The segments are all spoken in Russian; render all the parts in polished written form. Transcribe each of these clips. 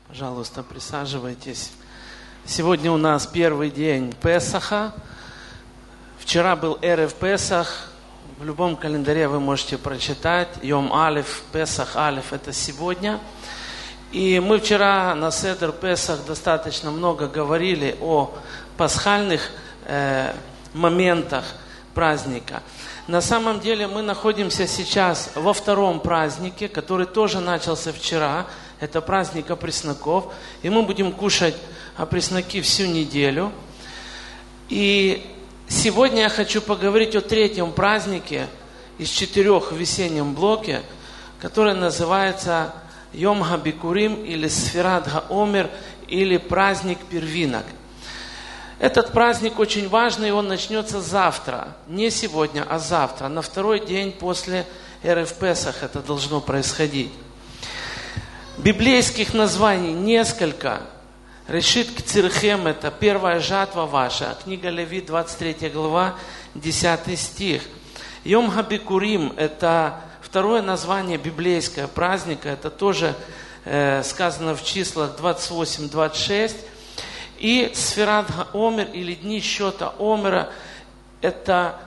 Пожалуйста, присаживайтесь. Сегодня у нас первый день Песаха. Вчера был Эрев Песах. В любом календаре вы можете прочитать. Йом Алеф, Песах Алеф – это сегодня. И мы вчера на Седер Песах достаточно много говорили о пасхальных моментах праздника. На самом деле мы находимся сейчас во втором празднике, который тоже начался вчера. Это праздник опресноков. И мы будем кушать опресноки всю неделю. И сегодня я хочу поговорить о третьем празднике из 4 в весеннем блоке, который называется Йом Ха-Бикурим или Сфират Ха-Омер или праздник первинок. Этот праздник очень важный, и он начнется завтра. Не сегодня, а завтра. На второй день после Эрев Песах это должно происходить. Библейских названий несколько. Решит Кцирхем – это первая жатва ваша. Книга Левит, 23 глава, 10 стих. Йом Ха-Бикурим – это второе название библейское праздника. Это тоже сказано в числах 28-26. И Сфират Ха-Омер или дни счета Омера – это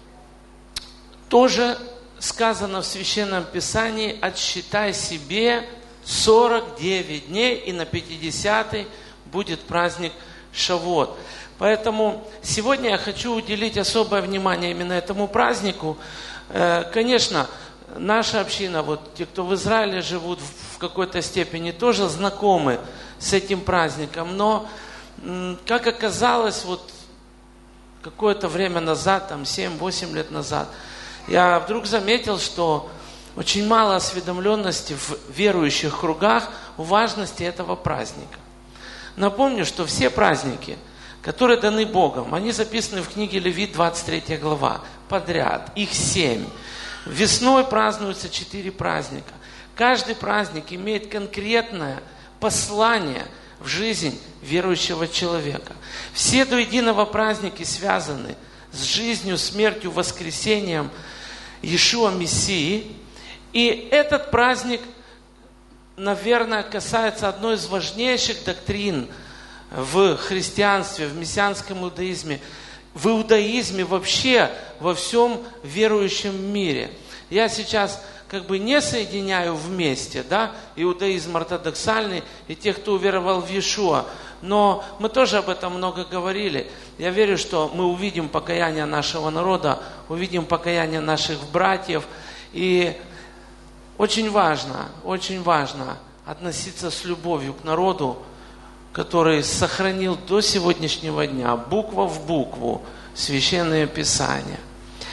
тоже сказано в Священном Писании: «Отсчитай себе 49 дней, и на 50-й будет праздник Шавуот». Поэтому сегодня я хочу уделить особое внимание именно этому празднику. Конечно, наша община, вот те, кто в Израиле живут, в какой-то степени тоже знакомы с этим праздником, но как оказалось, вот какое-то время назад, там 7-8 лет назад, я вдруг заметил, что очень мало осведомленности в верующих кругах о важности этого праздника. Напомню, что все праздники, которые даны Богом, они записаны в книге Левит, 23 глава, подряд, их 7. Весной празднуются 4 праздника. Каждый праздник имеет конкретное послание в жизнь верующего человека. Все до единого праздники связаны с жизнью, смертью, воскресением Иешуа Мессии. И этот праздник, наверное, касается одной из важнейших доктрин в христианстве, в мессианском иудаизме, в иудаизме вообще, во всем верующем мире. Я сейчас не соединяю вместе, иудаизм ортодоксальный и тех, кто уверовал в Иешуа. Но мы тоже об этом много говорили. Я верю, что мы увидим покаяние нашего народа, увидим покаяние наших братьев. И очень важно относиться с любовью к народу, который сохранил до сегодняшнего дня буква в букву Священное Писание.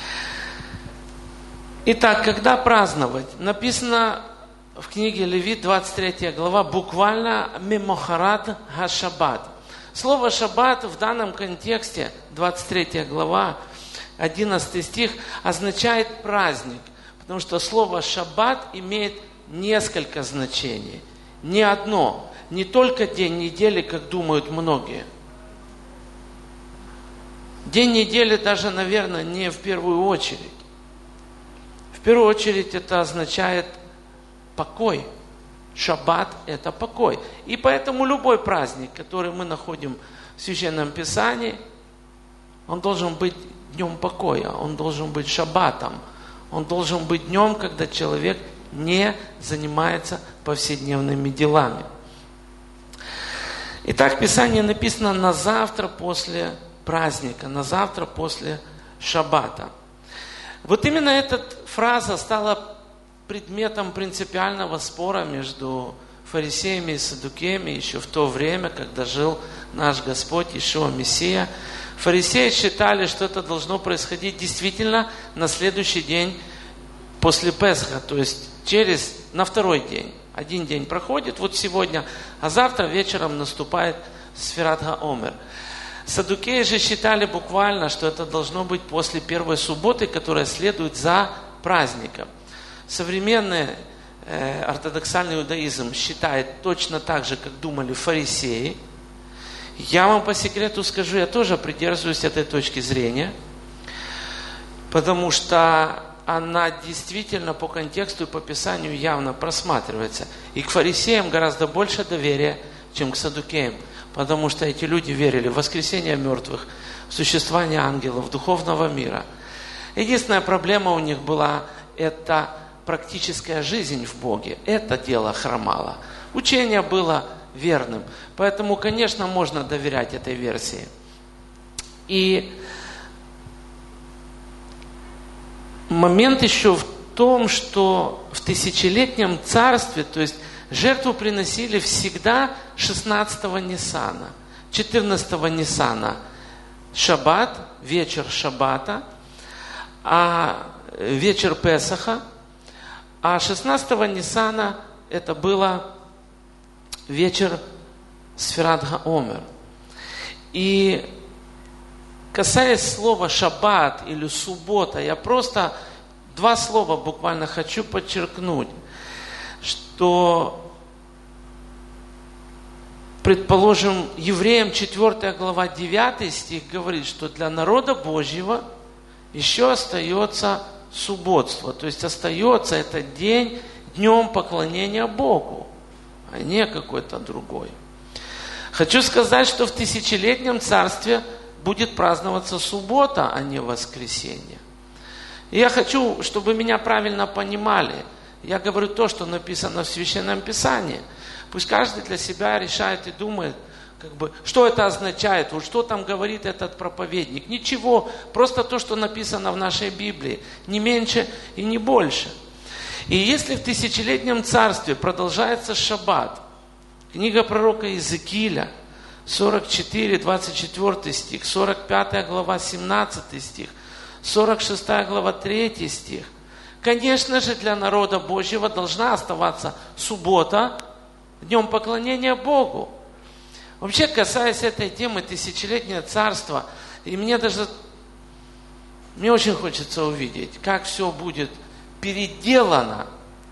Итак, когда праздновать? Написано в книге Левит, 23 глава, буквально «Мемохарат ха-шаббат». Слово «шаббат» в данном контексте, 23 глава, 11 стих, означает праздник. Потому что слово «шаббат» имеет несколько значений. Не одно, не только день недели, как думают многие. День недели даже, наверное, не в первую очередь. В первую очередь это означает покой. Шаббат – это покой. И поэтому любой праздник, который мы находим в Священном Писании, он должен быть днем покоя, он должен быть шаббатом, он должен быть днем, когда человек не занимается повседневными делами. Итак, Писание написано на завтра после праздника, на завтра после шаббата. Вот именно эта фраза стала предметом принципиального спора между фарисеями и саддукеями еще в то время, когда жил наш Господь Иешуа Мессия. Фарисеи считали, что это должно происходить действительно на следующий день после Песха, то есть на второй день. Один день проходит, вот сегодня, а завтра вечером наступает Сфират Ха-Омер. Саддукеи же считали буквально, что это должно быть после первой субботы, которая следует за праздником. Современный ортодоксальный иудаизм считает точно так же, как думали фарисеи. Я вам по секрету скажу, я тоже придерживаюсь этой точки зрения, потому что она действительно по контексту и по Писанию явно просматривается. И к фарисеям гораздо больше доверия, чем к саддукеям. Потому что эти люди верили в воскресение мертвых, в существование ангелов, духовного мира. Единственная проблема у них была – это практическая жизнь в Боге. Это дело хромало. Учение было верным. Поэтому, конечно, можно доверять этой версии. И момент еще в том, что в тысячелетнем царстве, то есть жертву приносили всегда 16-го Ниссана, 14-го Ниссана шаббат, вечер шаббата, а вечер Песаха, а 16-го Ниссана это было вечер Сфират ха-Омер. И касаясь слова шаббат или суббота, я просто два слова буквально хочу подчеркнуть, что, предположим, Евреям 4 глава 9 стих говорит, что для народа Божьего еще остается субботство, то есть остается этот день днем поклонения Богу, а не какой-то другой. Хочу сказать, что в тысячелетнем царстве будет праздноваться суббота, а не воскресенье. И я хочу, чтобы меня правильно понимали. Я говорю то, что написано в Священном Писании. Пусть каждый для себя решает и думает, что это означает, вот что там говорит этот проповедник. Ничего, просто то, что написано в нашей Библии. Не меньше и не больше. И если в тысячелетнем царстве продолжается шаббат, книга пророка Иезекииля, 44, 24 стих, 45 глава, 17 стих, 46 глава, 3 стих. Конечно же, для народа Божьего должна оставаться суббота, днем поклонения Богу. Вообще, касаясь этой темы тысячелетнее царство, и мне очень хочется увидеть, как все будет переделано.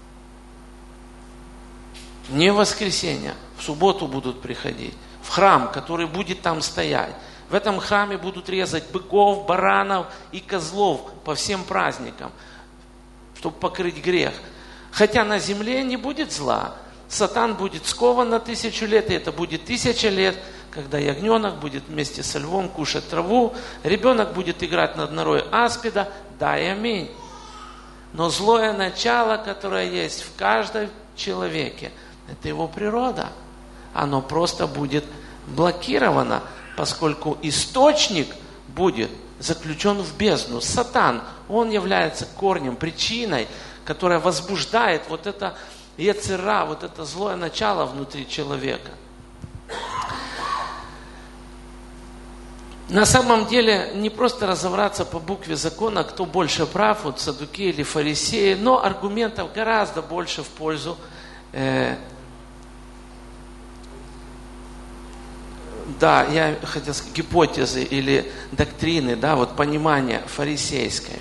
Не в воскресенье, в субботу будут приходить. В храм, который будет там стоять. В этом храме будут резать быков, баранов и козлов по всем праздникам, чтобы покрыть грех. Хотя на земле не будет зла. Сатан будет скован на 1000 лет, и это будет 1000 лет, когда ягненок будет вместе со львом кушать траву, ребенок будет играть над норой аспида, да и аминь. Но злое начало, которое есть в каждом человеке, это его природа. Оно просто будет блокировано, поскольку источник будет заключен в бездну. Сатан, он является корнем, причиной, которая возбуждает вот это йецер ара, вот это злое начало внутри человека. На самом деле, не просто разобраться по букве закона, кто больше прав, вот саддукеи или фарисеи, но аргументов гораздо больше в пользу я хотел сказать, гипотезы или доктрины, понимания фарисейское.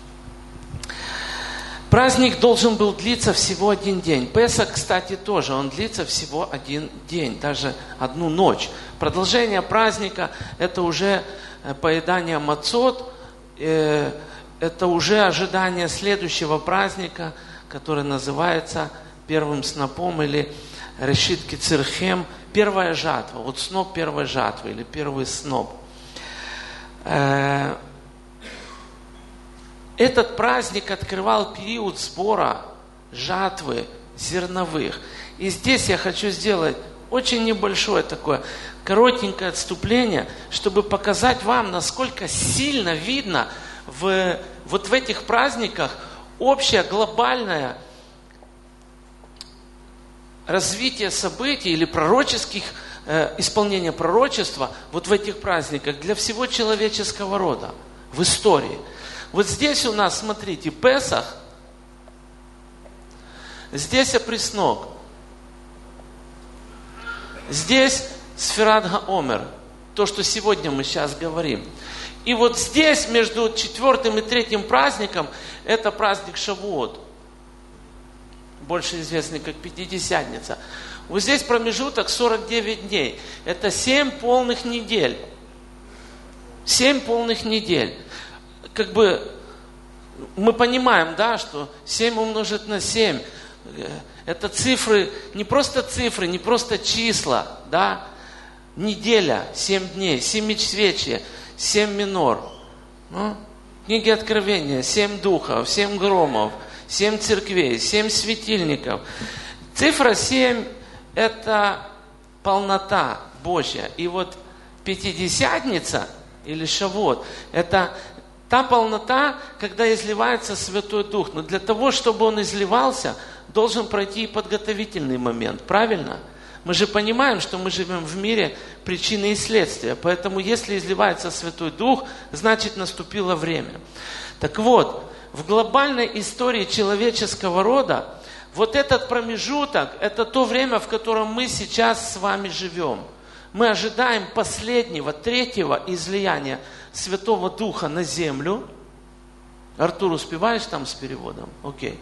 Праздник должен был длиться всего один день. Песах, кстати, тоже, он длится всего один день, даже одну ночь. Продолжение праздника – это уже поедание мацот, это уже ожидание следующего праздника, который называется первым снопом или решит кицерхем, первая жатва, вот сноп первой жатвы или первый сноп. Этот праздник открывал период сбора жатвы зерновых. И здесь я хочу сделать очень небольшое такое коротенькое отступление, чтобы показать вам, насколько сильно видно в этих праздниках общее глобальное развитие событий или пророческих, исполнения пророчества вот в этих праздниках для всего человеческого рода в истории. Вот здесь у нас, смотрите, Песах, здесь опреснок, здесь Сфират ха-Омер, то, что сегодня мы сейчас говорим. И вот здесь, между 4 и 3 праздником, это праздник Шавуот, больше известный как Пятидесятница. Вот здесь промежуток 49 дней. Это 7 полных недель. 7 полных недель. мы понимаем, да, что 7 умножить на 7, это цифры, не просто числа, да, неделя, 7 дней, семичасовье, 7 минор, книги Откровения, 7 духов, 7 громов, 7 церквей, 7 светильников. Цифра 7 – это полнота Божья. И вот Пятидесятница или Шавот – это та полнота, когда изливается Святой Дух. Но для того, чтобы он изливался, должен пройти и подготовительный момент. Правильно? Мы же понимаем, что мы живем в мире причины и следствия. Поэтому, если изливается Святой Дух, значит, наступило время. Так вот, в глобальной истории человеческого рода вот этот промежуток – это то время, в котором мы сейчас с вами живем. Мы ожидаем последнего, третьего излияния Святого Духа на землю. Артур, успеваешь там с переводом? Окей.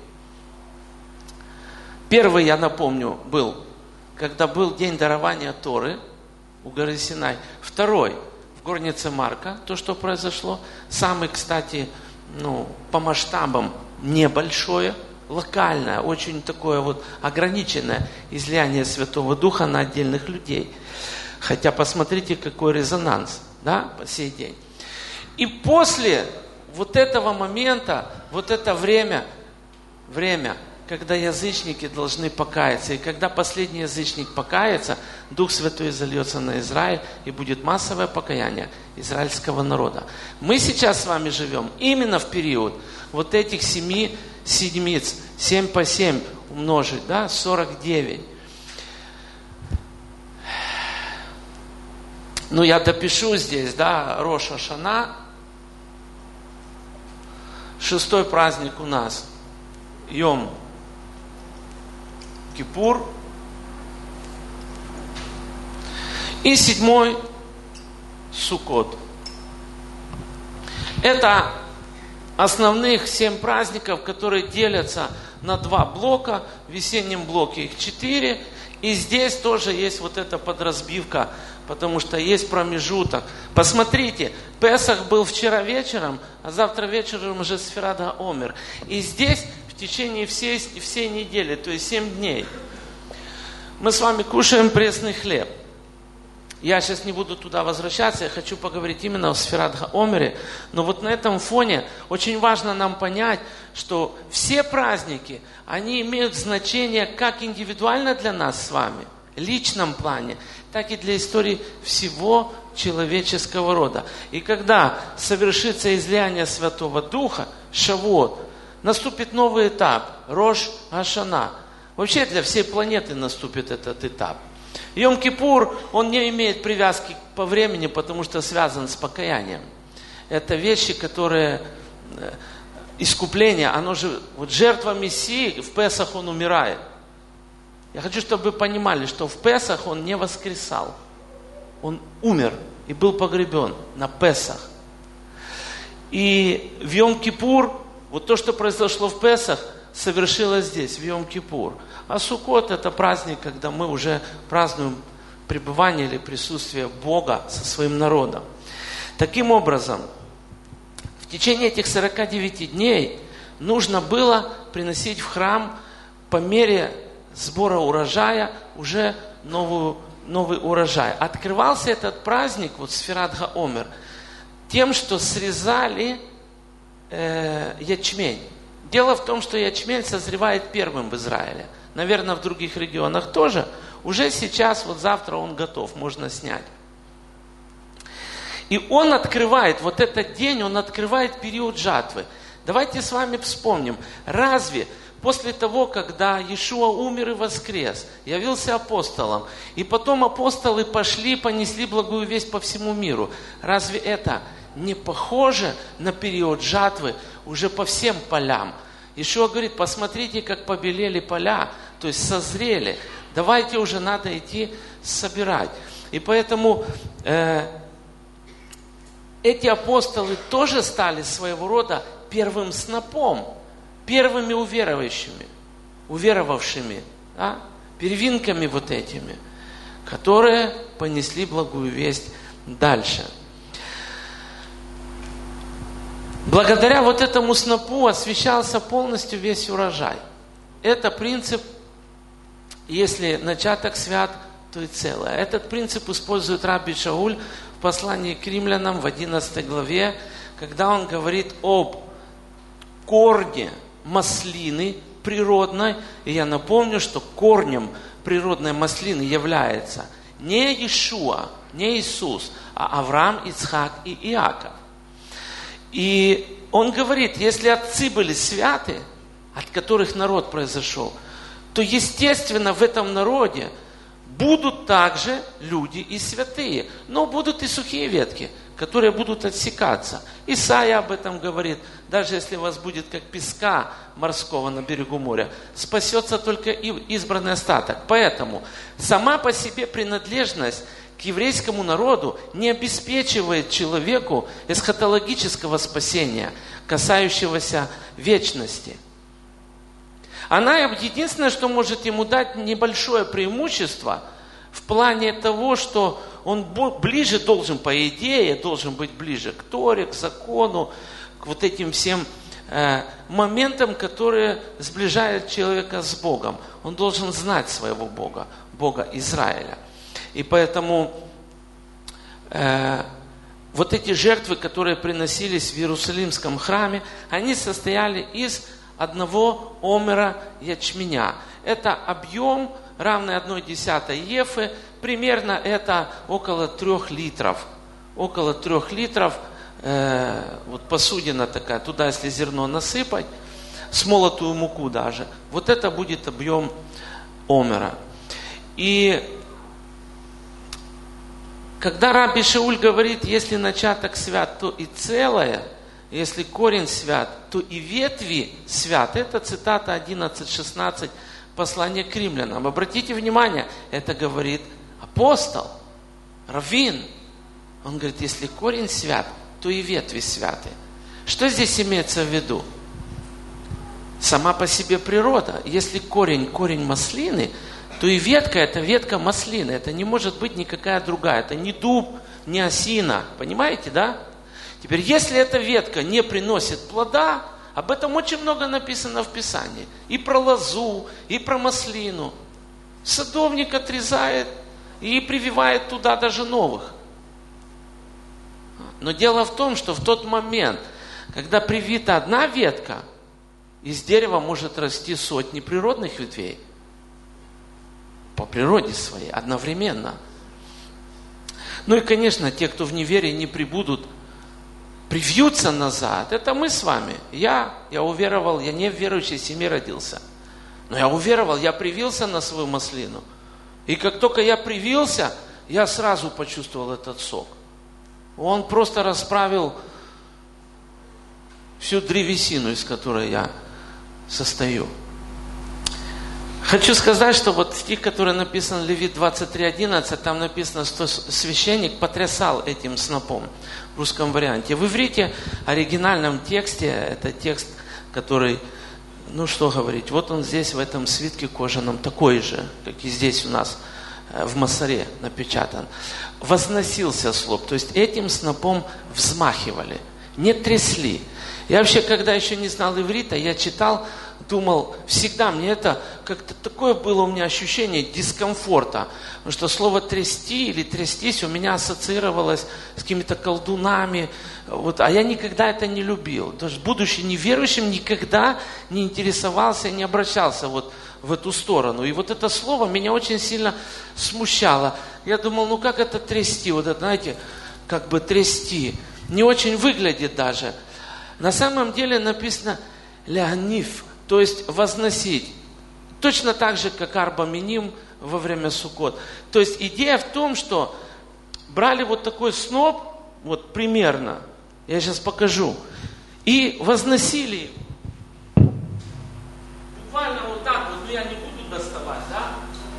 Первый, я напомню, был, когда был день дарования Торы у горы Синай. Второй, в горнице Марка, то, что произошло. Самый, кстати, по масштабам небольшое, локальное, очень такое вот ограниченное излияние Святого Духа на отдельных людей. Хотя посмотрите, какой резонанс, да, по сей день. И после вот этого момента, вот это время, когда язычники должны покаяться, и когда последний язычник покается, Дух Святой зальется на Израиль, и будет массовое покаяние израильского народа. Мы сейчас с вами живем именно в период вот этих 7 седмиц, 7 по 7 умножить, да, 49. Я допишу здесь, да, Рош ха-Шана, 6-й праздник у нас, Йом Кипур, и 7-й Суккот. Это основных 7 праздников, которые делятся на 2 блока, в весеннем блоке их 4, и здесь тоже есть вот эта подразбивка, потому что есть промежуток. Посмотрите, Песах был вчера вечером, а завтра вечером уже Сфират ха-Омер. И здесь в течение всей недели, то есть 7 дней, мы с вами кушаем пресный хлеб. Я сейчас не буду туда возвращаться, я хочу поговорить именно о Сфират ха-Омере. Но вот на этом фоне очень важно нам понять, что все праздники, они имеют значение как индивидуально для нас с вами, в личном плане, так и для истории всего человеческого рода. И когда совершится излияние Святого Духа, Шавуот, наступит новый этап, Рош ха-Шана. Вообще для всей планеты наступит этот этап. Йом-Кипур, он не имеет привязки по времени, потому что связан с покаянием. Это вещи, которые... Искупление, оно же... Вот жертва Мессии, в Песах он умирает. Я хочу, чтобы вы понимали, что в Песах он не воскресал. Он умер и был погребен на Песах. И в Йом-Кипур, вот то, что произошло в Песах, совершилось здесь, в Йом-Кипур. А Суккот – это праздник, когда мы уже празднуем пребывание или присутствие Бога со своим народом. Таким образом, в течение этих 49 дней нужно было приносить в храм по мере сбора урожая уже новый урожай. Открывался этот праздник, вот Сфират ха-Омер, тем, что срезали ячмень. Дело в том, что ячмень созревает первым в Израиле. Наверное, в других регионах тоже. Уже сейчас, вот завтра он готов, можно снять. И он открывает, вот этот день, он открывает период жатвы. Давайте с вами вспомним, разве после того, когда Иешуа умер и воскрес, явился апостолом, и потом апостолы пошли, понесли благую весть по всему миру, разве это не похоже на период жатвы уже по всем полям? Иешуа говорит, посмотрите, как побелели поля, то есть созрели. Давайте уже надо идти собирать. И поэтому эти апостолы тоже стали своего рода первым снопом, первыми уверовавшими, да, первинками вот этими, которые понесли благую весть дальше. Благодаря вот этому снопу освещался полностью весь урожай. Это принцип, если начаток свят, то и целое. Этот принцип использует Раби Шауль в послании к римлянам в 11 главе, когда он говорит об корне маслины природной. И я напомню, что корнем природной маслины является не Иешуа, не Иисус, а Авраам, Ицхак и Иаков. И он говорит, если отцы были святы, от которых народ произошел, то естественно в этом народе будут также люди и святые, но будут и сухие ветки, которые будут отсекаться. Исайя об этом говорит, даже если у вас будет как песка морского на берегу моря, спасется только избранный остаток. Поэтому сама по себе принадлежность к еврейскому народу не обеспечивает человеку эсхатологического спасения, касающегося вечности. Она единственное, что может ему дать небольшое преимущество в плане того, что он ближе должен, по идее, должен быть ближе к Торе, к закону, к вот этим всем моментам, которые сближают человека с Богом. Он должен знать своего Бога, Бога Израиля. И поэтому вот эти жертвы, которые приносились в Иерусалимском храме, они состояли из одного омера ячменя. Это объем, равный 1/10 ефы, примерно это около 3 литров. Около 3 литров, вот посудина такая, туда если зерно насыпать, смолотую муку даже, вот это будет объем омера. И когда Раби Шауль говорит, если начаток свят, то и целое, если корень свят, то и ветви свят. Это цитата 11:16 послания к римлянам. Обратите внимание, это говорит апостол, раввин. Он говорит, если корень свят, то и ветви святы. Что здесь имеется в виду? Сама по себе природа. Если корень маслины, то и ветка – это ветка маслины. Это не может быть никакая другая. Это не дуб, не осина. Понимаете, да? Теперь, если эта ветка не приносит плода, об этом очень много написано в Писании. И про лозу, и про маслину. Садовник отрезает и прививает туда даже новых. Но дело в том, что в тот момент, когда привита одна ветка, из дерева может расти сотни природных ветвей. По природе своей, одновременно. Ну и, конечно, те, кто в неверии не прибудут, привьются назад. Это мы с вами. Я уверовал, я не в верующей семье родился. Но я уверовал, я привился на свою маслину. И как только я привился, я сразу почувствовал этот сок. Он просто расправил всю древесину, из которой я состою. Хочу сказать, что вот стих, который написан Левит 23:11, там написано, что священник потрясал этим снопом в русском варианте. В иврите, оригинальном тексте, это текст, который, ну что говорить, вот он здесь в этом свитке кожаном такой же, как и здесь у нас в Масаре напечатан. Возносился сноп, то есть этим снопом взмахивали, не трясли. Я вообще, когда еще не знал иврита, я читал, думал, всегда мне это как-то такое было у меня ощущение дискомфорта. Потому что слово трясти или трястись у меня ассоциировалось с какими-то колдунами. Вот, а я никогда это не любил. Даже будучи неверующим, никогда не интересовался, не обращался вот в эту сторону. И вот это слово меня очень сильно смущало. Я думал, ну как это трясти? Вот это, знаете, как бы трясти. Не очень выглядит даже. На самом деле написано «леониф», то есть возносить. Точно так же, как арба миним во время Суккот. То есть идея в том, что брали вот такой сноп, вот примерно, я сейчас покажу, и возносили буквально вот так вот, ну я не буду доставать, да?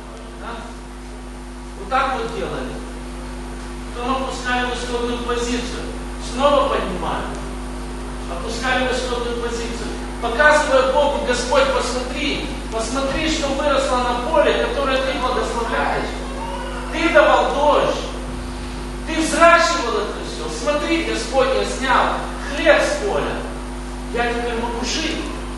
Вот так вот делали. Потом опускали в исходную позицию, снова поднимали. Опускали в исходную позицию. Показывая Богу, Господь, посмотри, что выросло на поле, которое Ты благословляешь. Ты давал дождь. Ты взращивал это все. Смотри, Господь, я снял хлеб с поля. Я теперь могу жить.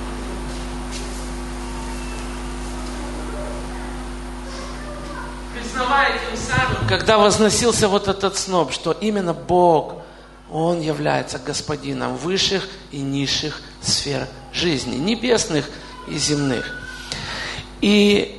Признавая тем самым, когда возносился вот этот сноп, что именно Бог, Он является господином высших и низших сфер жизни, небесных и земных. И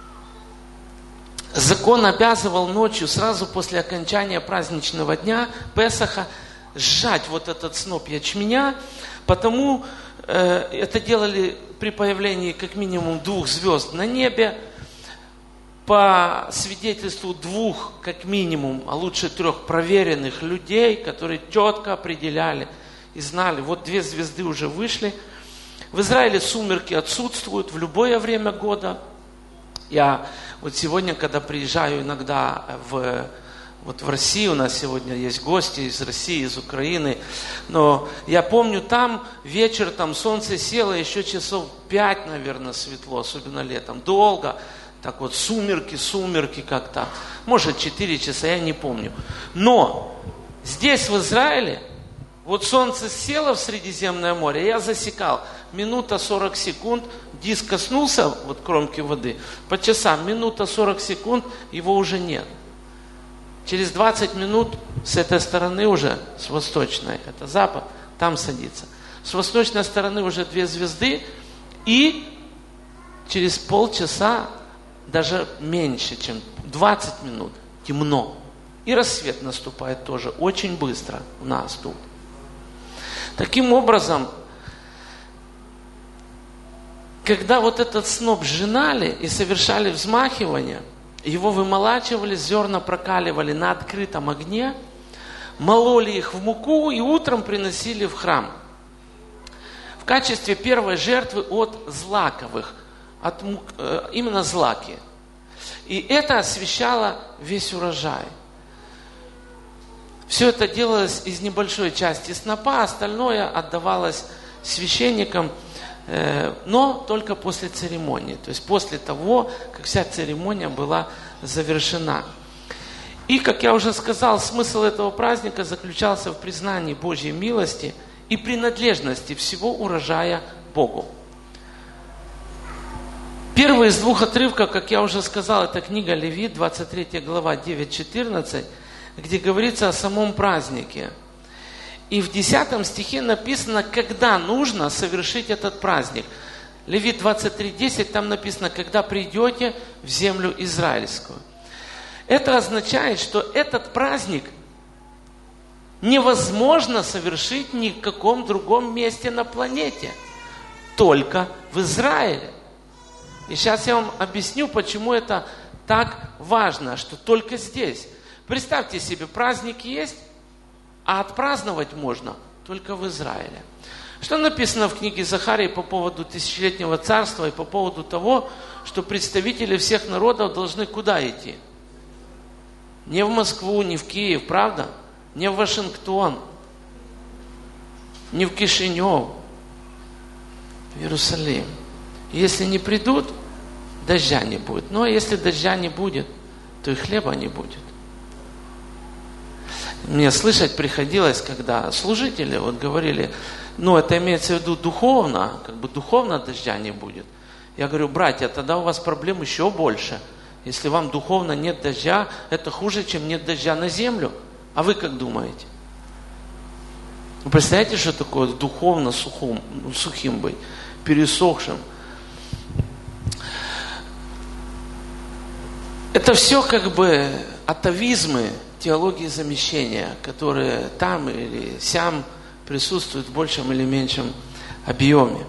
закон обязывал ночью, сразу после окончания праздничного дня Песаха, сжать вот этот сноп ячменя, потому это делали при появлении как минимум 2 звезд на небе, по свидетельству 2, как минимум, а лучше 3 проверенных людей, которые четко определяли и знали, вот 2 звезды уже вышли. В Израиле сумерки отсутствуют в любое время года. Я вот сегодня, когда приезжаю иногда в Россию, у нас сегодня есть гости из России, из Украины, но я помню, там вечер, там солнце село, еще часов 5, наверное, светло, особенно летом, долго. Так вот, сумерки как-то. Может, 4 часа, я не помню. Но здесь, в Израиле, вот солнце село в Средиземное море, я засекал, минута 40 секунд, диск коснулся вот кромки воды, по часам, минута 40 секунд, его уже нет. Через 20 минут с этой стороны уже, с восточной, это запад, там садится. С восточной стороны уже 2 звезды, и через полчаса, даже меньше, чем 20 минут, темно. И рассвет наступает тоже очень быстро у нас тут. Таким образом, когда вот этот сноп сжинали и совершали взмахивание, его вымолачивали, зерна прокаливали на открытом огне, мололи их в муку и утром приносили в храм. В качестве первой жертвы от злаковых, именно злаки. И это освещало весь урожай. Все это делалось из небольшой части снопа, остальное отдавалось священникам, но только после церемонии. То есть после того, как вся церемония была завершена. И, как я уже сказал, смысл этого праздника заключался в признании Божьей милости и принадлежности всего урожая Богу. Первый из 2 отрывков, как я уже сказал, это книга Левит, 23 глава, 9-14, где говорится о самом празднике. И в 10 стихе написано, когда нужно совершить этот праздник. Левит 23:10, там написано, когда придете в землю израильскую. Это означает, что этот праздник невозможно совершить ни в каком другом месте на планете, только в Израиле. И сейчас я вам объясню, почему это так важно, что только здесь. Представьте себе, праздник есть, а отпраздновать можно только в Израиле. Что написано в книге Захарии по поводу тысячелетнего царства и по поводу того, что представители всех народов должны куда идти? Не в Москву, не в Киев, правда? Не в Вашингтон, не в Кишинев, в Иерусалим. Если не придут, дождя не будет. Ну, а если дождя не будет, то и хлеба не будет. Мне слышать приходилось, когда служители вот говорили, это имеется в виду духовно, духовно дождя не будет. Я говорю, братья, тогда у вас проблем еще больше. Если вам духовно нет дождя, это хуже, чем нет дождя на землю. А вы как думаете? Вы представляете, что такое духовно сухим быть, пересохшим? Это все атовизмы теологии замещения, которые там или сям присутствуют в большем или меньшем объеме.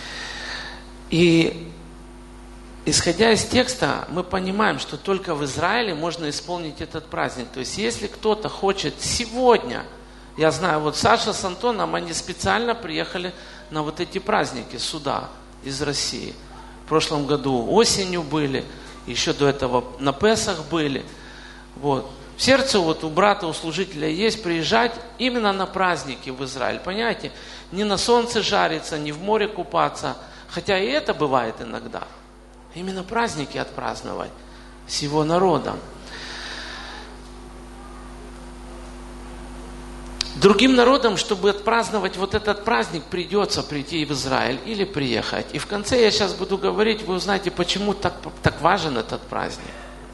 И исходя из текста, мы понимаем, что только в Израиле можно исполнить этот праздник. То есть, если кто-то хочет сегодня, я знаю, вот Саша с Антоном, они специально приехали на вот эти праздники сюда, из России. В прошлом году осенью были, еще до этого на Песах были. Вот. В сердце у брата, у служителя есть приезжать именно на праздники в Израиль. Понимаете? Не на солнце жариться, не в море купаться. Хотя и это бывает иногда. Именно праздники отпраздновать с его народом. Другим народам, чтобы отпраздновать вот этот праздник, придется прийти в Израиль или приехать. И в конце я сейчас буду говорить, вы узнаете, почему так важен этот праздник.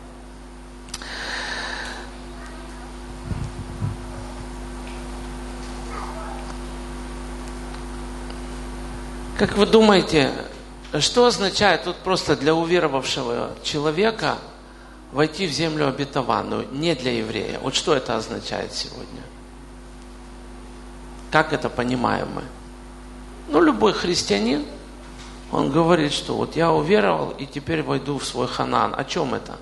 Как вы думаете, что означает тут просто для уверовавшего человека войти в землю обетованную, не для еврея? Вот что это означает сегодня? Как это понимаем мы? Ну, любой христианин, он говорит, что вот я уверовал и теперь войду в свой Ханаан. О чем это?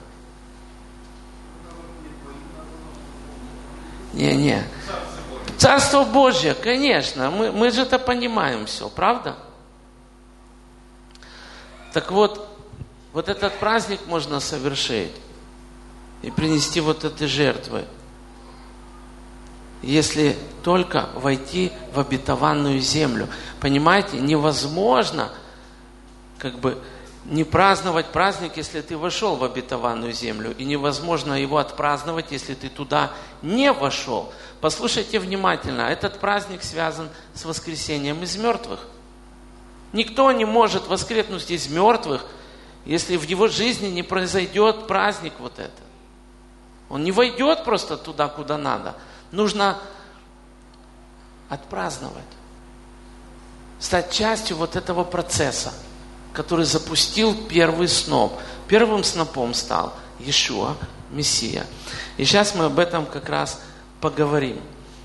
Не. Царство Божье, конечно. Мы же это понимаем все, правда? Так вот этот праздник можно совершить и принести вот эти жертвы, если только войти в обетованную землю. Понимаете, невозможно не праздновать праздник, если ты вошел в обетованную землю, и невозможно его отпраздновать, если ты туда не вошел. Послушайте внимательно, этот праздник связан с воскресением из мертвых. Никто не может воскреснуть из мертвых, если в его жизни не произойдет праздник вот этот. Он не войдет просто туда, куда надо. Нужно отпраздновать. Стать частью вот этого процесса, который запустил первый сноп. Первым снопом стал Иешуа, Мессия. И сейчас мы об этом как раз поговорим.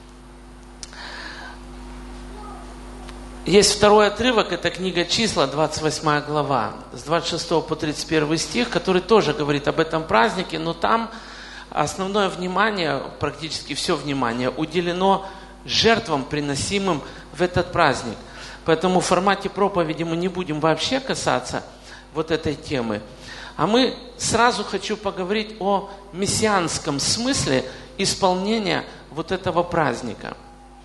Есть второй отрывок, это книга Числа, 28 глава, с 26 по 31 стих, который тоже говорит об этом празднике, но там основное внимание, практически все внимание, уделено жертвам, приносимым в этот праздник. Поэтому в формате проповеди мы не будем вообще касаться вот этой темы. А мы сразу хочу поговорить о мессианском смысле исполнения вот этого праздника.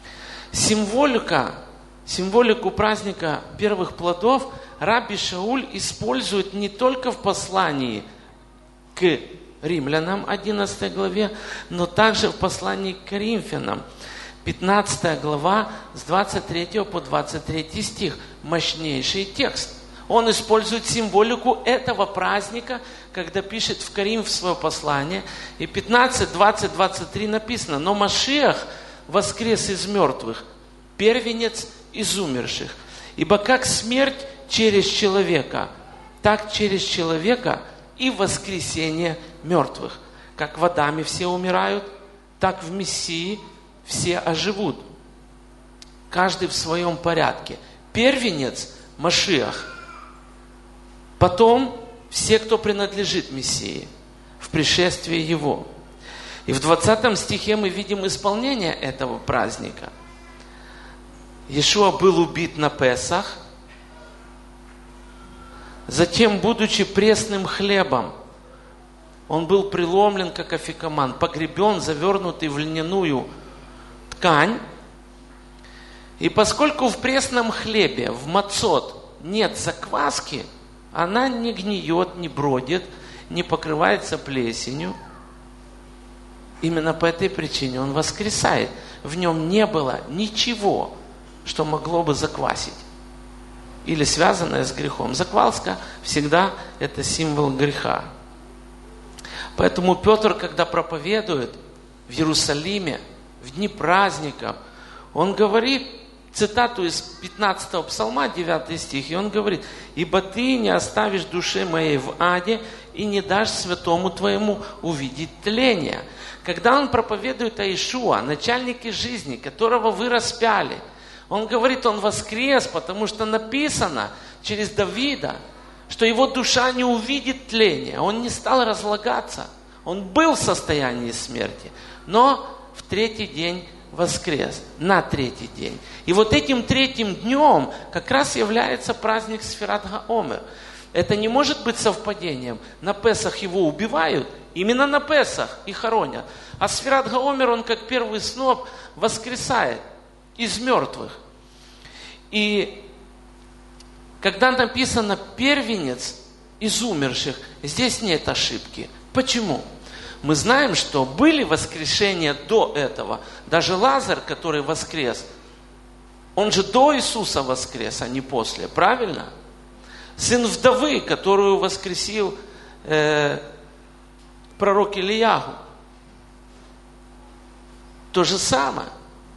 Символику праздника первых плодов Рабби Шауль использует не только в послании к Римлянам, 11 главе, но также в послании к Коринфянам, 15 глава, с 23 по 23 стих. Мощнейший текст. Он использует символику этого праздника, когда пишет в Коринф свое послание. И 15, 20, 23 написано: «Но Машиах воскрес из мертвых, первенец из умерших. Ибо как смерть через человека, так через человека и воскресение мертвых. Как в Адаме все умирают, так в Мессии все оживут. Каждый в своем порядке. Первенец – Машиах. Потом все, кто принадлежит Мессии, в пришествии Его». И в 20 стихе мы видим исполнение этого праздника. Иешуа был убит на Песах, затем, будучи пресным хлебом, он был преломлен, как афикаман, погребен, завернутый в льняную ткань. И поскольку в пресном хлебе, в мацот, нет закваски, она не гниет, не бродит, не покрывается плесенью. Именно по этой причине он воскресает. В нем не было ничего, что могло бы заквасить или связанное с грехом. Закваска всегда это символ греха. Поэтому Петр, когда проповедует в Иерусалиме в дни праздников, он говорит цитату из 15 псалма, 9 стих, и он говорит: «Ибо ты не оставишь души моей в аде и не дашь святому твоему увидеть тление». Когда он проповедует о Иешуа, начальнике жизни, которого вы распяли, он говорит, он воскрес, потому что написано через Давида, что его душа не увидит тления. Он не стал разлагаться. Он был в состоянии смерти, но в третий день воскрес. На третий день. И вот этим третьим днем как раз является праздник Сфират ха-Омер. Это не может быть совпадением. На Песах его убивают, именно на Песах и хоронят. А Сфират ха-Омер, он как первый сноп воскресает из мертвых. И когда написано «первенец из умерших», здесь нет ошибки. Почему? Мы знаем, что были воскрешения до этого. Даже Лазарь, который воскрес, он же до Иисуса воскрес, а не после. Правильно? Сын вдовы, которую воскресил пророк Илияху. То же самое.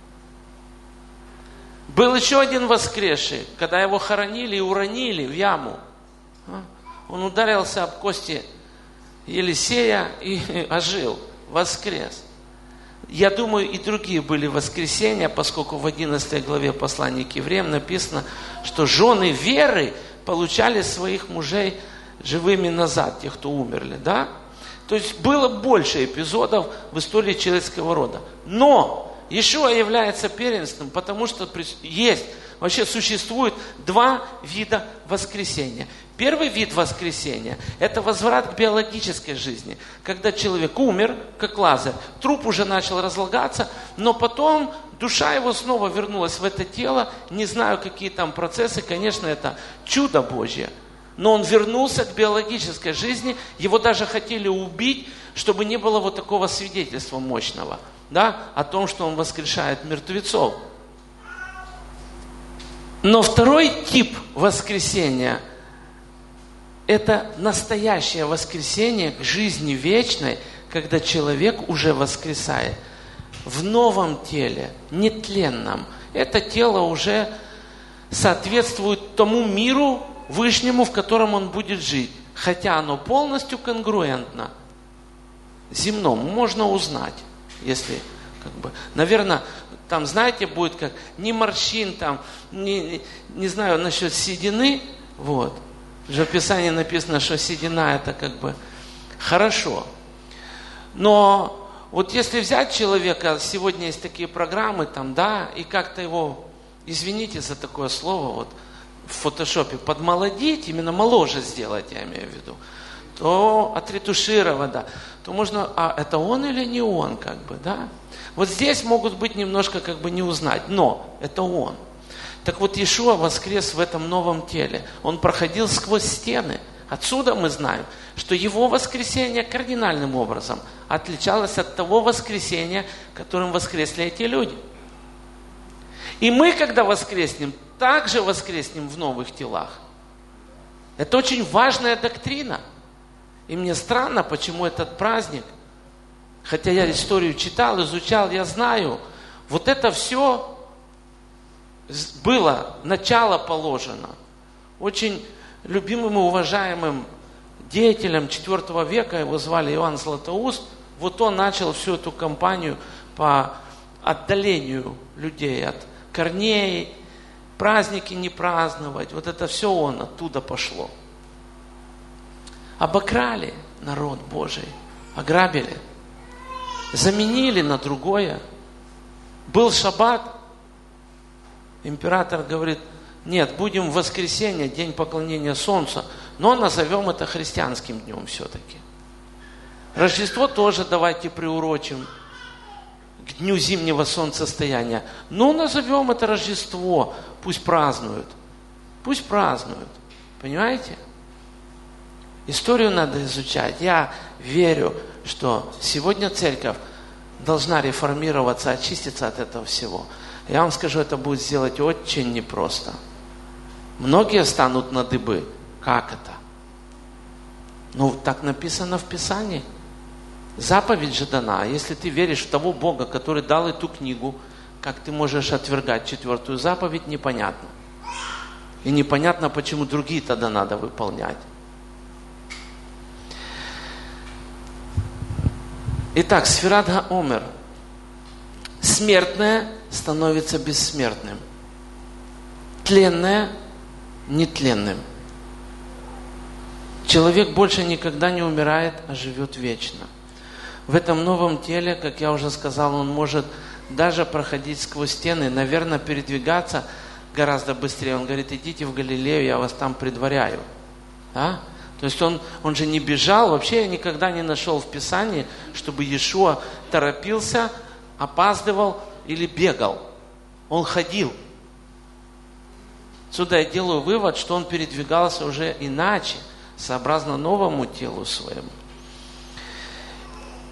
Был еще один воскресший, когда его хоронили и уронили в яму. Он ударился об кости Елисея и ожил, воскрес. Я думаю, и другие были воскресения, поскольку в 11 главе послания к евреям написано, что жены веры получали своих мужей живыми назад, тех, кто умерли, да? То есть было больше эпизодов в истории человеческого рода. Но Иешуа является первенством, потому что вообще существует два вида воскресения. Первый вид воскресения – это возврат к биологической жизни. Когда человек умер, как Лазарь, труп уже начал разлагаться, но потом душа его снова вернулась в это тело. Не знаю, какие там процессы, конечно, это чудо Божье. Но он вернулся к биологической жизни, его даже хотели убить, чтобы не было вот такого свидетельства мощного, да, о том, что он воскрешает мертвецов. Но второй тип воскресения – это настоящее воскресение к жизни вечной, когда человек уже воскресает в новом теле, нетленном. Это тело уже соответствует тому миру Вышнему, в котором он будет жить. Хотя оно полностью конгруентно земному. Можно узнать, если, наверное, там, знаете, будет как ни морщин, там, не знаю насчет седины, вот. Уже в Писании написано, что седина это хорошо. Но вот если взять человека, сегодня есть такие программы, там, да, и как-то его, извините за такое слово, вот, в фотошопе подмолодить, именно моложе сделать, я имею в виду, то отретушировать, да, то можно, это он или не он, да. Вот здесь могут быть немножко не узнать, но это он. Так вот, Иешуа воскрес в этом новом теле. Он проходил сквозь стены. Отсюда мы знаем, что его воскресение кардинальным образом отличалось от того воскресения, которым воскресли эти люди. И мы, когда воскреснем, также воскреснем в новых телах. Это очень важная доктрина. И мне странно, почему этот праздник, хотя я историю читал, изучал, я знаю, вот это все было, начало положено. Очень любимым и уважаемым деятелем IV века, его звали Иоанн Златоуст, вот он начал всю эту кампанию по отдалению людей от корней, праздники не праздновать, вот это все он оттуда пошло. Обокрали народ Божий, ограбили, заменили на другое. Был шаббат, император говорит, нет, будем в воскресенье, день поклонения солнца, но назовем это христианским днем все-таки. Рождество тоже давайте приурочим к дню зимнего солнцестояния. Ну, назовем это Рождество, пусть празднуют. Пусть празднуют. Понимаете? Историю надо изучать. Я верю, что сегодня церковь должна реформироваться, очиститься от этого всего. Я вам скажу, это будет сделать очень непросто. Многие станут на дыбы. Как это? Ну, так написано в Писании. Заповедь же дана. Если ты веришь в того Бога, который дал эту книгу, как ты можешь отвергать 4-ю заповедь, непонятно. И непонятно, почему другие тогда надо выполнять. Итак, Сфират ха-Омер. Смертное становится бессмертным. Тленное – нетленным. Человек больше никогда не умирает, а живет вечно. В этом новом теле, как я уже сказал, он может даже проходить сквозь стены, наверное, передвигаться гораздо быстрее. Он говорит, идите в Галилею, я вас там предваряю. Да? То есть он же не бежал. Вообще я никогда не нашел в Писании, чтобы Иешуа торопился, опаздывал или бегал. Он ходил. Отсюда я делаю вывод, что он передвигался уже иначе, сообразно новому телу своему.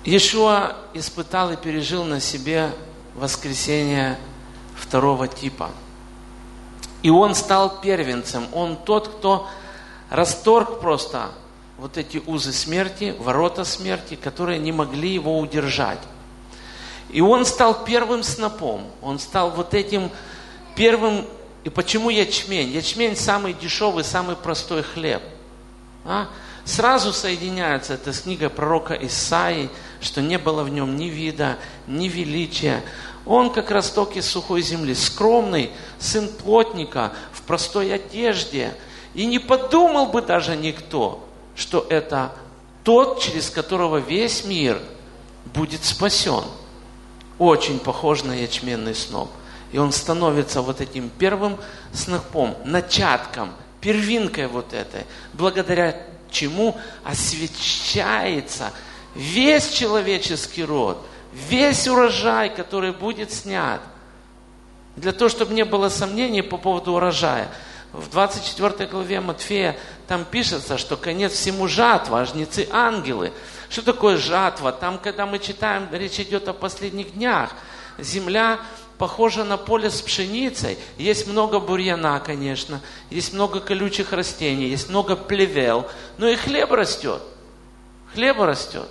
Иешуа испытал и пережил на себе воскресение второго типа. И он стал первенцем. Он тот, кто расторг просто вот эти узы смерти, ворота смерти, которые не могли его удержать. И он стал первым снопом. Он стал вот этим первым. И почему ячмень? Ячмень самый дешевый, самый простой хлеб. Сразу соединяется это с книгой пророка Исаии, что не было в нем ни вида, ни величия. Он как росток из сухой земли, скромный, сын плотника, в простой одежде. И не подумал бы даже никто, что это тот, через которого весь мир будет спасен. Очень похож на ячменный сноп. И он становится вот этим первым снопом, начатком, первинкой вот этой, благодаря чему освещается весь человеческий род, весь урожай, который будет снят. Для того, чтобы не было сомнений по поводу урожая. В 24 главе Матфея там пишется, что конец всему жатва, а жнецы ангелы. Что такое жатва? Там, когда мы читаем, речь идет о последних днях. Земля похожа на поле с пшеницей. Есть много бурьяна, конечно. Есть много колючих растений. Есть много плевел. Но и хлеб растет. Хлеб растет.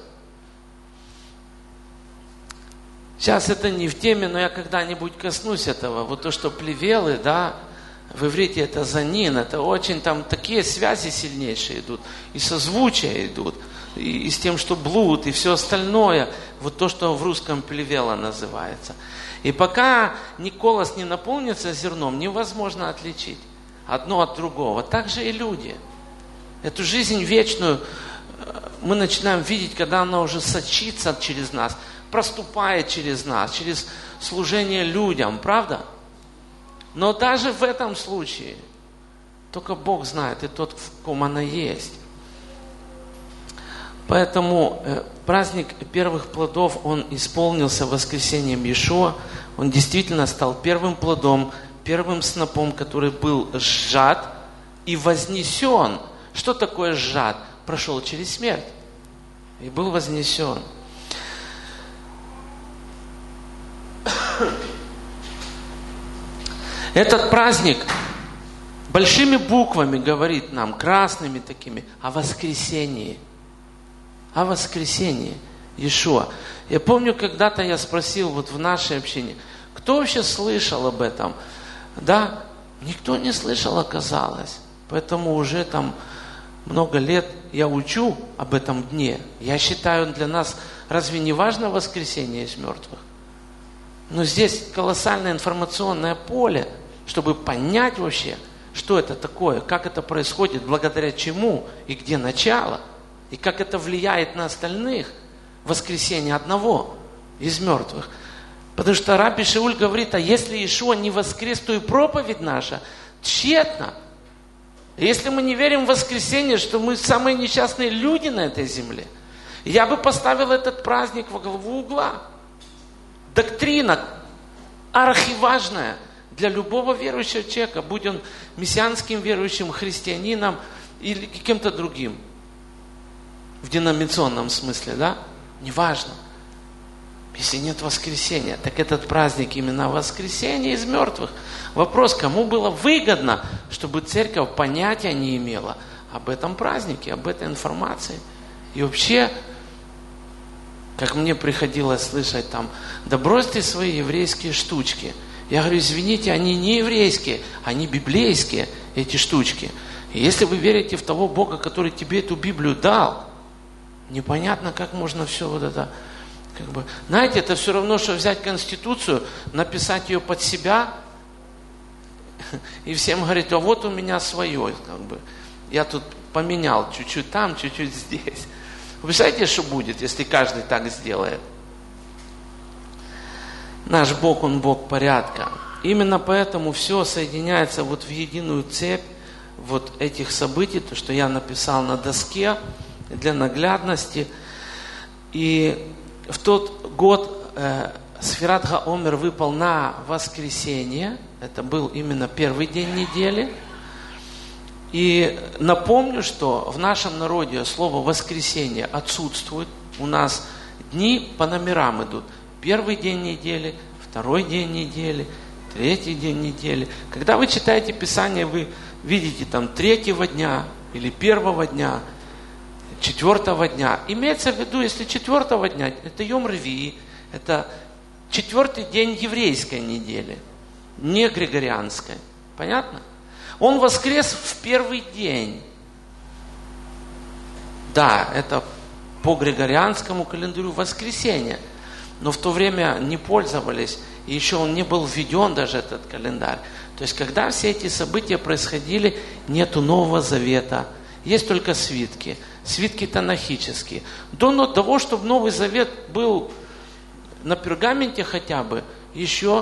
Сейчас это не в теме, но я когда-нибудь коснусь этого. Вот то, что плевелы, да, в иврите это занин, это очень там такие связи сильнейшие идут. И созвучия идут. И с тем, что блуд, и все остальное. Вот то, что в русском плевела называется. И пока колос не наполнится зерном, невозможно отличить одно от другого. Так же и люди. Эту жизнь вечную мы начинаем видеть, когда она уже сочится через нас, проступает через нас, через служение людям, правда? Но даже в этом случае только Бог знает, и тот, в ком она есть. Поэтому праздник первых плодов, он исполнился воскресением Иешуа. Он действительно стал первым плодом, первым снопом, который был сжат и вознесен. Что такое сжат? Прошел через смерть и был вознесен. Этот праздник большими буквами говорит нам, красными такими, о воскресении. О воскресении Иешуа. Я помню, когда-то я спросил вот в нашей общине, кто вообще слышал об этом? Да, никто не слышал, оказалось. Поэтому уже там много лет я учу об этом дне. Я считаю, для нас разве не важно воскресение из мертвых? Но здесь колоссальное информационное поле, чтобы понять вообще, что это такое, как это происходит, благодаря чему и где начало. И как это влияет на остальных, воскресение одного из мертвых. Потому что Раби Шауль говорит, а если Иешуа не воскрес, то и проповедь наша тщетна. Если мы не верим в воскресение, что мы самые несчастные люди на этой земле, я бы поставил этот праздник во главу угла. Доктрина архиважная для любого верующего человека, будь он мессианским верующим, христианином или кем-то другим. В деноминационном смысле, да? Неважно. Если нет воскресения, так этот праздник именно воскресение из мертвых. Вопрос, кому было выгодно, чтобы церковь понятия не имела об этом празднике, об этой информации. И вообще, как мне приходилось слышать там, да бросьте свои еврейские штучки. Я говорю, извините, они не еврейские, они библейские, эти штучки. И если вы верите в того Бога, который тебе эту Библию дал, непонятно, как можно все вот это, как бы, знаете, это все равно, что взять Конституцию, написать ее под себя, и всем говорить, а вот у меня свое, как бы, я тут поменял чуть-чуть там, чуть-чуть здесь. Вы представляете, что будет, если каждый так сделает? Наш Бог, Он Бог порядка. Именно поэтому все соединяется вот в единую цепь вот этих событий, то, что я написал на доске, для наглядности. И в тот год Сфират ха-Омер выпал на воскресенье. Это был именно первый день недели. И напомню, что в нашем народе слово «воскресенье» отсутствует. У нас Дни по номерам идут. Первый день недели, второй день недели, третий день недели. Когда вы читаете Писание, вы видите там 3-го дня или 1-го дня, 4-го дня. Имеется в виду, если 4-го дня, это Йом Ревии, это 4-й день еврейской недели, не григорианской. Понятно? Он воскрес в 1-й день. Да, это по григорианскому календарю воскресенье. Но в то время не пользовались, и еще он не был введен даже этот календарь. То есть, когда все эти события происходили, нету Нового Завета, есть только свитки. Свитки танахические. До того, чтобы Новый Завет был на пергаменте хотя бы, еще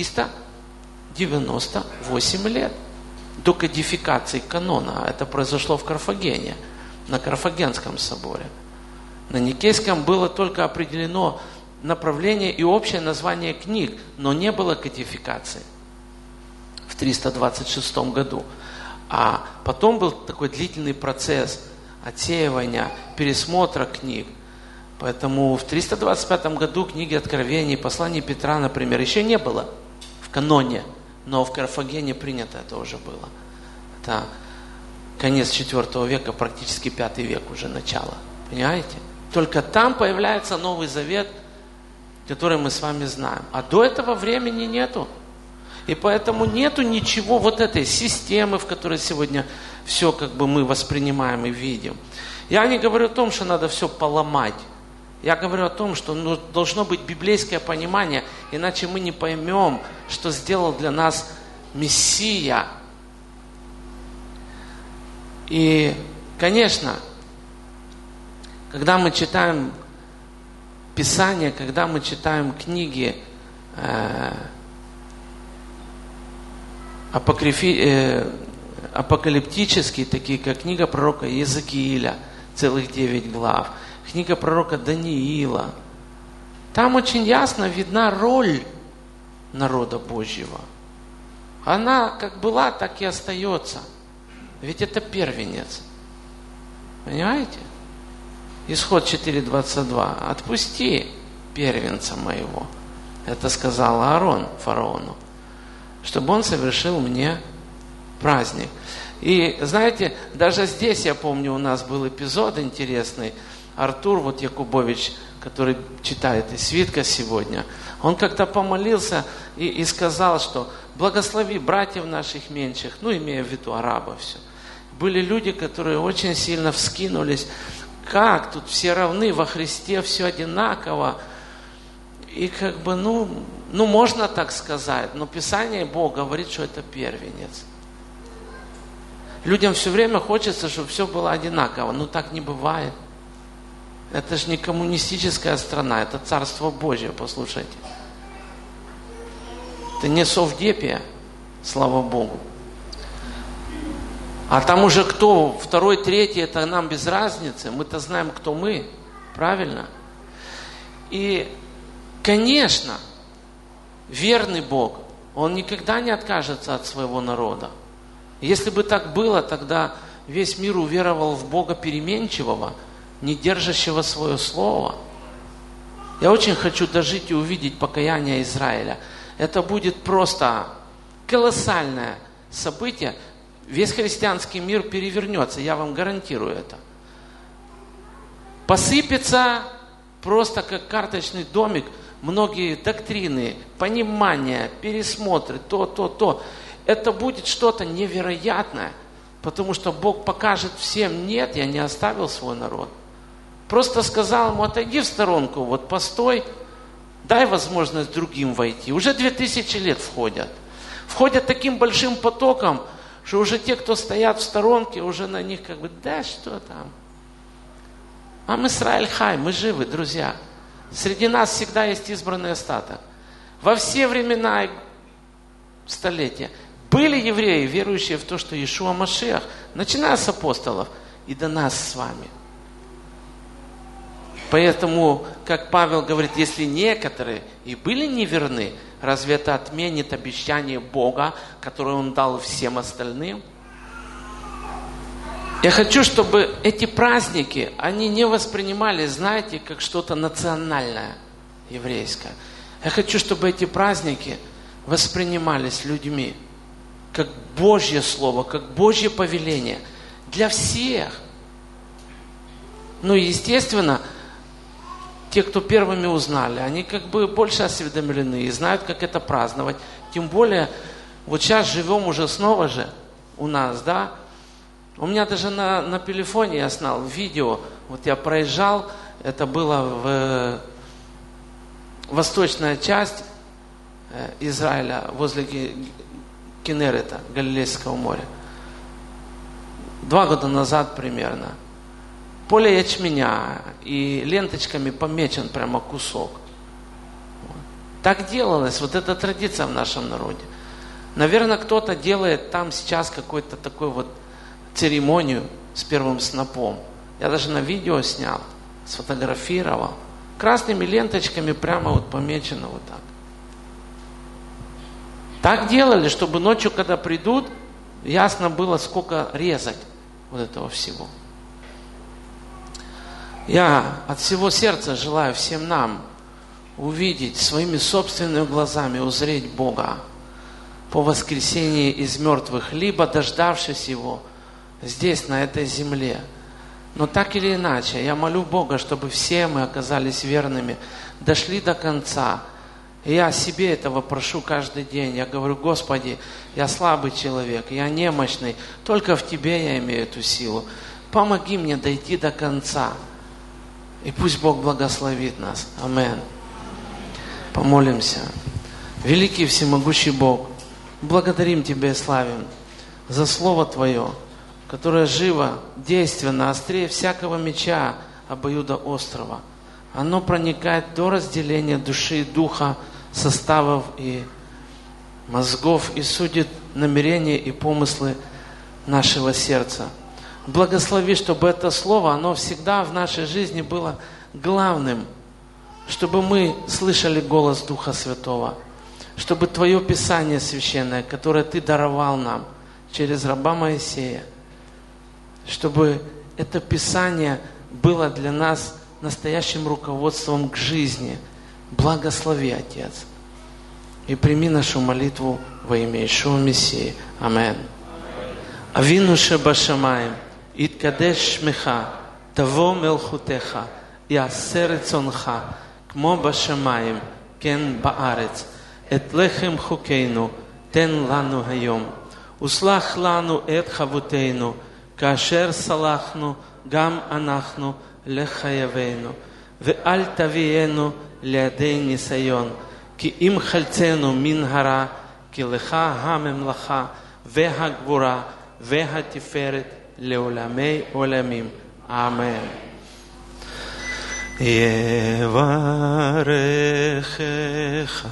398 лет. До кодификации канона. Это произошло в Карфагене, на Карфагенском соборе. На Никейском было только определено направление и общее название книг, но не было кодификации в 326 году. А потом был такой длительный процесс отсеивания, пересмотра книг. Поэтому в 325 году книги Откровений, посланий Петра, например, еще не было в каноне, но в Карфагене принято это уже было. Это конец IV века, практически V век уже начало. Понимаете? Только там появляется Новый Завет, который мы с вами знаем. А до этого времени нету. И поэтому нету ничего вот этой системы, в которой сегодня все как бы мы воспринимаем и видим. Я не говорю о том, что надо все поломать. Я говорю о том, что должно быть библейское понимание, иначе мы не поймем, что сделал для нас Мессия. И, конечно, когда мы читаем Писание, когда мы читаем книги апокалиптические, такие как книга пророка Иезекииля, целых 9 глав, книга пророка Даниила, там очень ясно видна роль народа Божьего. Она как была, так и остается. Ведь это первенец. Понимаете? Исход 4:22. «Отпусти первенца моего». Это сказал Аарон фараону, чтобы он совершил мне праздник. И знаете, даже здесь, я помню, у нас был эпизод интересный. Артур вот Якубович, который читает из свитка сегодня, он как-то помолился и сказал, что благослови братьев наших меньших, имея в виду арабов все. Были люди, которые очень сильно вскинулись. Как? Тут все равны во Христе, все одинаково. И как бы, можно так сказать, но Писание Бога говорит, что это первенец. Людям все время хочется, чтобы все было одинаково. Но так не бывает. Это же не коммунистическая страна, это Царство Божье, послушайте. Это не совдепия, слава Богу. А там уже кто, 2, 3, это нам без разницы. Мы-то знаем, кто мы. Правильно? И, конечно, верный Бог, Он никогда не откажется от своего народа. Если бы так было, тогда весь мир уверовал в Бога переменчивого, не держащего свое слово. Я очень хочу дожить и увидеть покаяние Израиля. Это будет просто колоссальное событие. Весь христианский мир перевернется, я вам гарантирую это. Посыпется просто как карточный домик многие доктрины, понимания, пересмотры, то. Это будет что-то невероятное, потому что Бог покажет всем: нет, я не оставил свой народ. Просто сказал ему: отойди в сторонку, вот постой, дай возможность другим войти. Уже 2000 лет входят. Входят таким большим потоком, что уже те, кто стоят в сторонке, уже на них как бы, да что там. Ам Исраэль хай, мы живы, друзья. Среди нас всегда есть избранный остаток. Во все времена и столетия были евреи, верующие в то, что Иешуа Машиах, начиная с апостолов и до нас с вами. Поэтому, как Павел говорит, если некоторые и были неверны, разве это отменит обещание Бога, которое Он дал всем остальным? Я хочу, чтобы эти праздники, они не воспринимались, знаете, как что-то национальное, еврейское. Я хочу, чтобы эти праздники воспринимались людьми, как Божье Слово, как Божье повеление для всех. Ну, естественно, те, кто первыми узнали, они как бы больше осведомлены и знают, как это праздновать. Тем более, вот сейчас живем уже снова же у нас, да. У меня даже на телефоне я снял видео, вот я проезжал, это было в восточная часть Израиля, возле Кинерета, Галилейского моря. 2 года назад примерно. Поле ячменя, и ленточками помечен прямо кусок. Так делалось, вот эта традиция в нашем народе. Наверное, кто-то делает там сейчас какой-то такой вот церемонию с первым снопом. Я даже на видео снял, сфотографировал. Красными ленточками прямо вот помечено вот так. Так делали, чтобы ночью, когда придут, ясно было, сколько резать вот этого всего. Я от всего сердца желаю всем нам увидеть своими собственными глазами, узреть Бога по воскресении из мертвых, либо дождавшись Его здесь, на этой земле. Но так или иначе, я молю Бога, чтобы все мы оказались верными, дошли до конца. И я себе этого прошу каждый день. Я говорю: Господи, я слабый человек, я немощный, только в Тебе я имею эту силу. Помоги мне дойти до конца. И пусть Бог благословит нас. Аминь. Помолимся. Великий всемогущий Бог, благодарим Тебя и славим за Слово Твое, которое живо, действенно, острее всякого меча обоюдоострого. Оно проникает до разделения души и духа, составов и мозгов, и судит намерения и помыслы нашего сердца. Благослови, чтобы это слово, оно всегда в нашей жизни было главным, чтобы мы слышали голос Духа Святого, чтобы Твое Писание священное, которое Ты даровал нам через раба Моисея, чтобы это Писание было для нас настоящим руководством к жизни. Благослови, Отец, и прими нашу молитву во имя Иешуа Мессии. Аминь. Авину шебашамаим, иткадеш шмеха, таво мелхутеха, יעשה רצונך, כמו בשמיים, כן בארץ. את לחם חוקנו תן לנו היום, וסלח לנו את חבותנו, כאשר סלחנו גם אנחנו לחייבינו. ואל תביאנו לידי ניסיון, כי אם חלצנו מן הרע, כי לך הממלכה והגבורה והתפארת לעולמי עולמים. אמן. יברכך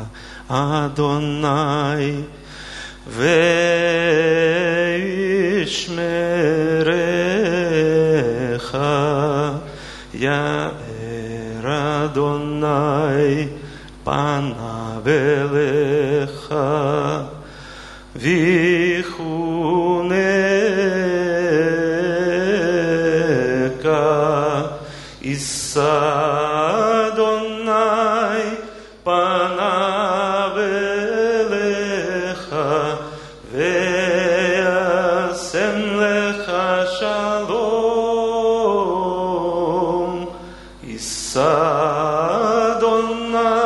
אדוני וישמרך, יאר אדוני פניו אליך ויחונך. יישא אדוני פניו אליך וישם לך שלום. יישא אדוני